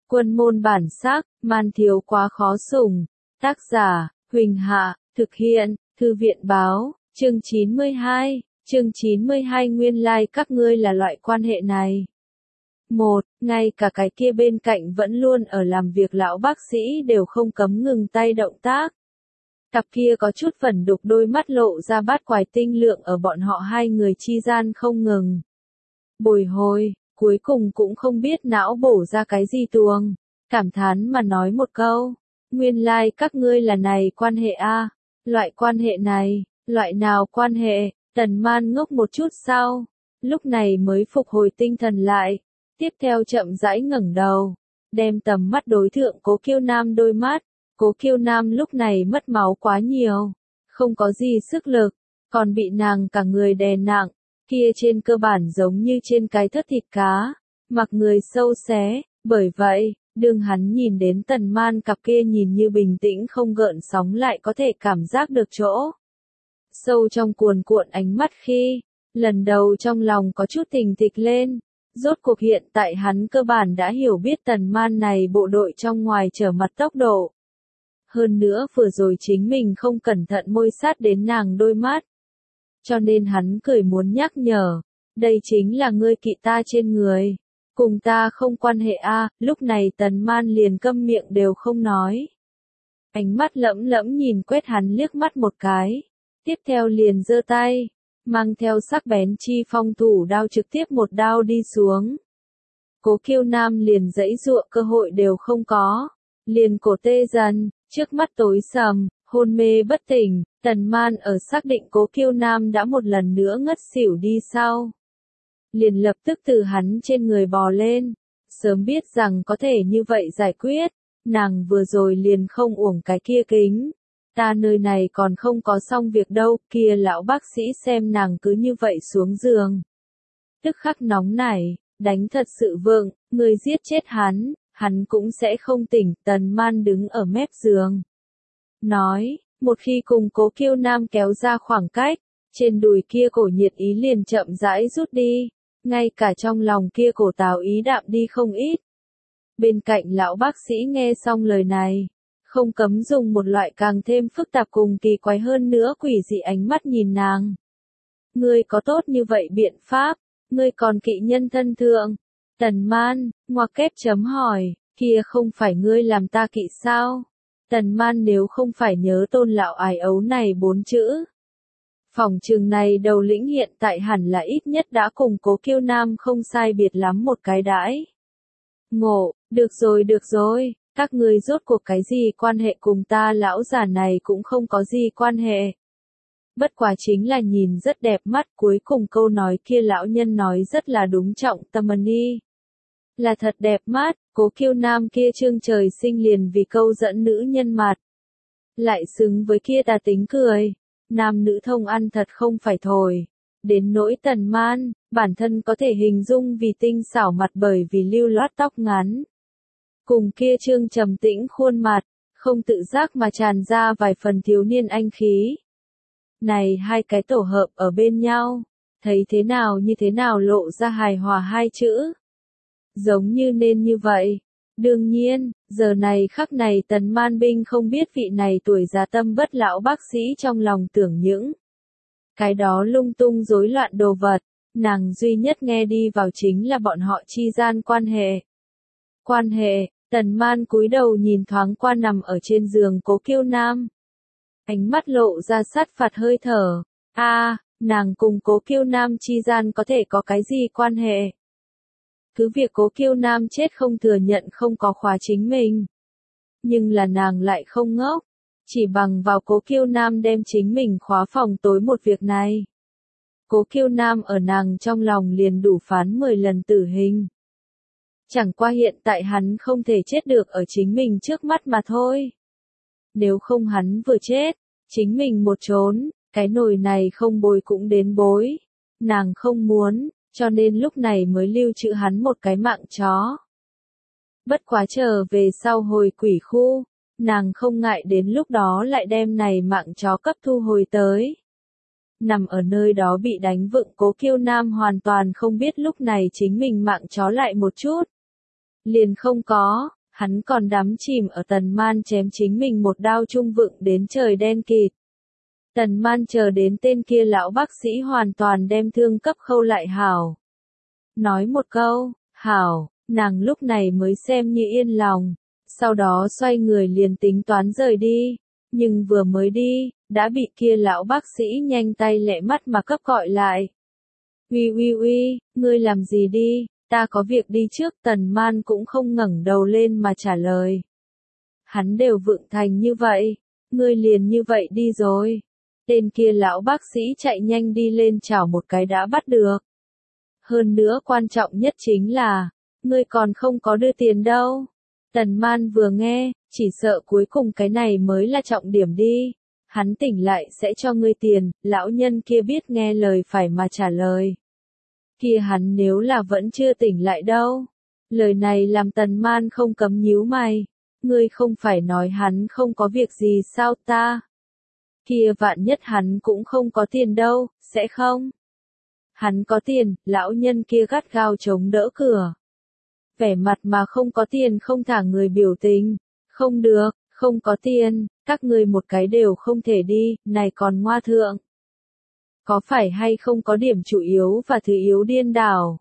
Quân môn bản sắc, man thiếu quá khó sủng. Tác giả, Huỳnh Hạ, thực hiện, Thư viện báo, chương 92, chương 92 nguyên lai các ngươi là loại quan hệ này. Ngay cả cái kia bên cạnh vẫn luôn ở làm việc lão bác sĩ đều không cấm ngừng tay động tác. Cặp kia có chút vẩn đục đôi mắt lộ ra bát quái tinh lượng ở bọn họ hai người chi gian không ngừng bồi hồi, cuối cùng cũng không biết não bổ ra cái gì tuồng, cảm thán mà nói một câu, nguyên lai các ngươi là này quan hệ a, loại quan hệ này, loại nào quan hệ, Tần Man ngốc một chút sau, lúc này mới phục hồi tinh thần lại, tiếp theo chậm rãi ngẩng đầu, đem tầm mắt đối thượng Cố Kiêu Nam đôi mắt. Cố Kiêu Nam lúc này mất máu quá nhiều, không có gì sức lực, còn bị nàng cả người đè nặng, kia trên cơ bản giống như trên cái thớt thịt cá, mặc người sâu xé, bởi vậy, đương hắn nhìn đến Tần Man cặp kia nhìn như bình tĩnh không gợn sóng lại có thể cảm giác được chỗ sâu trong cuồn cuộn ánh mắt khi, lần đầu trong lòng có chút tình thịch lên, rốt cuộc hiện tại hắn cơ bản đã hiểu biết Tần Man này bộ đội trong ngoài trở mặt tốc độ. Hơn nữa vừa rồi chính mình không cẩn thận môi sát đến nàng đôi mắt. Cho nên hắn cười muốn nhắc nhở, đây chính là ngươi kỵ ta trên người. Cùng ta không quan hệ a. Lúc này Tần Man liền câm miệng đều không nói. Ánh mắt lẫm lẫm nhìn quét hắn liếc mắt một cái. Tiếp theo liền giơ tay, mang theo sắc bén chi phong thủ đao trực tiếp một đao đi xuống. Cố Kiêu Nam liền giãy giụa cơ hội đều không có. Liền cổ tê dần. Trước mắt tối sầm, hôn mê bất tỉnh, Tần Man ở xác định Cố Kiêu Nam đã một lần nữa ngất xỉu đi sau. Liền lập tức từ hắn trên người bò lên, sớm biết rằng có thể như vậy giải quyết, nàng vừa rồi liền không uổng cái kia kính. Ta nơi này còn không có xong việc đâu, kia lão bác sĩ xem nàng cứ như vậy xuống giường. Tức khắc nóng nảy, đánh thật sự vượng, người giết chết hắn cũng sẽ không tỉnh. Tần Man đứng ở mép giường. Nói, một khi cùng Cố Kiêu Nam kéo ra khoảng cách, trên đùi kia cổ nhiệt ý liền chậm rãi rút đi, ngay cả trong lòng kia cổ tào ý đạm đi không ít. Bên cạnh lão bác sĩ nghe xong lời này, không cấm dùng một loại càng thêm phức tạp cùng kỳ quái hơn nữa quỷ dị ánh mắt nhìn nàng. Ngươi có tốt như vậy biện pháp, ngươi còn kỵ nhân thân thượng. Tần Man, ngoặc kép chấm hỏi, kia không phải ngươi làm ta kỵ sao? Tần Man nếu không phải nhớ Tôn lão ái ấu này 4 chữ. Phòng trường này đầu lĩnh hiện tại hẳn là ít nhất đã cùng Cố Kiêu Nam không sai biệt lắm một cái đãi. Ngộ, được rồi, các ngươi rốt cuộc cái gì quan hệ cùng ta lão già này cũng không có gì quan hệ. Bất quá chính là nhìn rất đẹp mắt, cuối cùng câu nói kia lão nhân nói rất là đúng trọng tâm ý. Là thật đẹp mắt, Cố Kiêu Nam kia trương trời sinh liền vì câu dẫn nữ nhân mặt. Lại xứng với kia tà tính cười, nam nữ thông ăn thật không phải thổi. Đến nỗi Tần Man, bản thân có thể hình dung vì tinh xảo mặt bởi vì lưu loát tóc ngắn. Cùng kia trương trầm tĩnh khuôn mặt, không tự giác mà tràn ra vài phần thiếu niên anh khí. Này hai cái tổ hợp ở bên nhau, thấy thế nào như thế nào lộ ra hài hòa hai chữ. Giống như nên như vậy. Đương nhiên, giờ này khắc này Tần Man Binh không biết vị này tuổi già tâm bất lão bác sĩ trong lòng tưởng những cái đó lung tung rối loạn đồ vật, nàng duy nhất nghe đi vào chính là bọn họ chi gian quan hệ. Tần Man cúi đầu nhìn thoáng qua nằm ở trên giường Cố Kiêu Nam. Ánh mắt lộ ra sát phạt hơi thở. Nàng cùng Cố Kiêu Nam chi gian có thể có cái gì quan hệ? Cứ việc Cố Kiêu Nam chết không thừa nhận không có khóa chính mình. Nhưng là nàng lại không ngốc. Chỉ bằng vào Cố Kiêu Nam đem chính mình khóa phòng tối một việc này. Cố Kiêu Nam ở nàng trong lòng liền đủ phán 10 lần tử hình. Chẳng qua hiện tại hắn không thể chết được ở chính mình trước mắt mà thôi. Nếu không hắn vừa chết, chính mình một trốn, cái nồi này không bồi cũng đến bối. Nàng không muốn, cho nên lúc này mới lưu trữ hắn một cái mạng chó. Bất quá trở về sau hồi quỷ khu, nàng không ngại đến lúc đó lại đem này mạng chó cấp thu hồi tới. Nằm ở nơi đó bị đánh vựng Cố Kiêu Nam hoàn toàn không biết lúc này chính mình mạng chó lại một chút. Liền không có, Hắn còn đắm chìm ở Tần Man chém chính mình một đao trung vựng đến trời đen kịt. Tần Man chờ đến tên kia lão bác sĩ hoàn toàn đem thương cấp khâu lại hảo. Nói một câu, hảo, nàng lúc này mới xem như yên lòng. Sau đó xoay người liền tính toán rời đi. Nhưng vừa mới đi, đã bị kia lão bác sĩ nhanh tay lẹ mắt mà cấp gọi lại. Uy, ngươi làm gì đi, ta có việc đi trước. Tần Man cũng không ngẩng đầu lên mà trả lời. Hắn đều vượng thành như vậy, ngươi liền như vậy đi rồi. Tên kia lão bác sĩ chạy nhanh đi lên chảo một cái đã bắt được. Hơn nữa quan trọng nhất chính là, ngươi còn không có đưa tiền đâu. Tần Man vừa nghe, chỉ sợ cuối cùng cái này mới là trọng điểm đi. Hắn tỉnh lại sẽ cho ngươi tiền, lão nhân kia biết nghe lời phải mà trả lời. Kia hắn nếu là vẫn chưa tỉnh lại đâu. Lời này làm Tần Man không cấm nhíu mày. Ngươi không phải nói hắn không có việc gì sao ta? Kia vạn nhất hắn cũng không có tiền đâu, sẽ không? Hắn có tiền, lão nhân kia gắt gao chống đỡ cửa. Vẻ mặt mà không có tiền không thả người biểu tình. Không được, không có tiền, các ngươi một cái đều không thể đi, này còn ngoa thượng. Có phải hay không có điểm chủ yếu và thứ yếu điên đảo?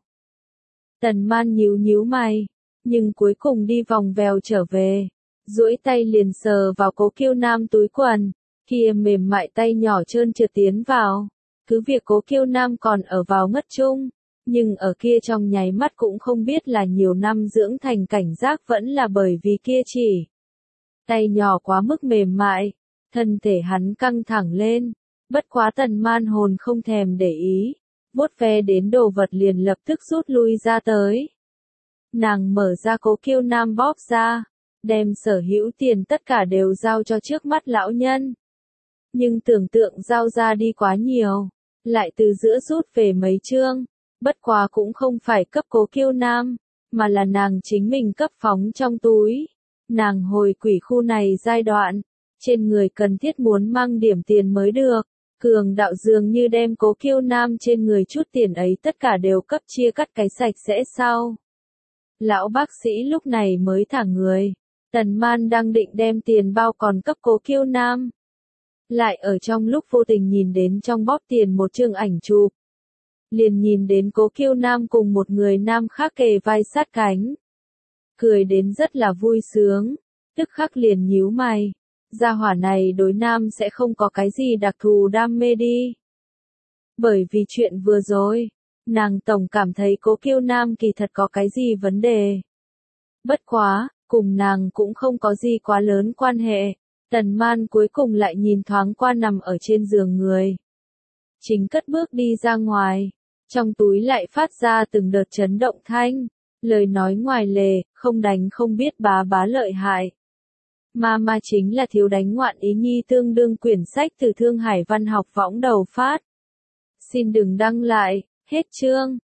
Tần Man nhíu mày, nhưng cuối cùng đi vòng vèo trở về. Duỗi tay liền sờ vào Cố Kiêu Nam túi quần, kia mềm mại tay nhỏ trơn trượt tiến vào. Cứ việc Cố Kiêu Nam còn ở vào ngất chung, nhưng ở kia trong nháy mắt cũng không biết là nhiều năm dưỡng thành cảnh giác vẫn là bởi vì kia chỉ. Tay nhỏ quá mức mềm mại, thân thể hắn căng thẳng lên, bất quá Tần Man hồn không thèm để ý, vuốt ve đến đồ vật liền lập tức rút lui ra tới. Nàng mở ra Cố Kiêu Nam bóp ra, đem sở hữu tiền tất cả đều giao cho trước mắt lão nhân. Nhưng tưởng tượng giao ra đi quá nhiều, lại từ giữa rút về mấy chương, bất quá cũng không phải cấp Cố Kiêu Nam, mà là nàng chính mình cấp phóng trong túi. Nàng hồi quỷ khu này giai đoạn, trên người cần thiết muốn mang điểm tiền mới được. Cường đạo dường như đem Cố Kiêu Nam trên người chút tiền ấy tất cả đều cấp chia cắt cái sạch sẽ sau. Lão bác sĩ lúc này mới thả người. Tần Man đang định đem tiền bao còn cấp Cố Kiêu Nam. Lại ở trong lúc vô tình nhìn đến trong bóp tiền một chương ảnh chụp. Liền nhìn đến Cố Kiêu Nam cùng một người nam khác kề vai sát cánh. Cười đến rất là vui sướng, tức khắc liền nhíu mày. Gia hỏa này đối nam sẽ không có cái gì đặc thù đam mê đi. Bởi vì chuyện vừa rồi, nàng tổng cảm thấy Cố Kiêu Nam kỳ thật có cái gì vấn đề. Bất quá, cùng nàng cũng không có gì quá lớn quan hệ. Tần Man cuối cùng lại nhìn thoáng qua nằm ở trên giường người. Chính cất bước đi ra ngoài, trong túi lại phát ra từng đợt chấn động thanh. Lời nói ngoài lề, không đánh không biết bá lợi hại. Mà chính là thiếu đánh ngoạn ý nhi tương đương quyển sách từ Thương Hải Văn học võng đầu phát. Xin đừng đăng lại, hết chương.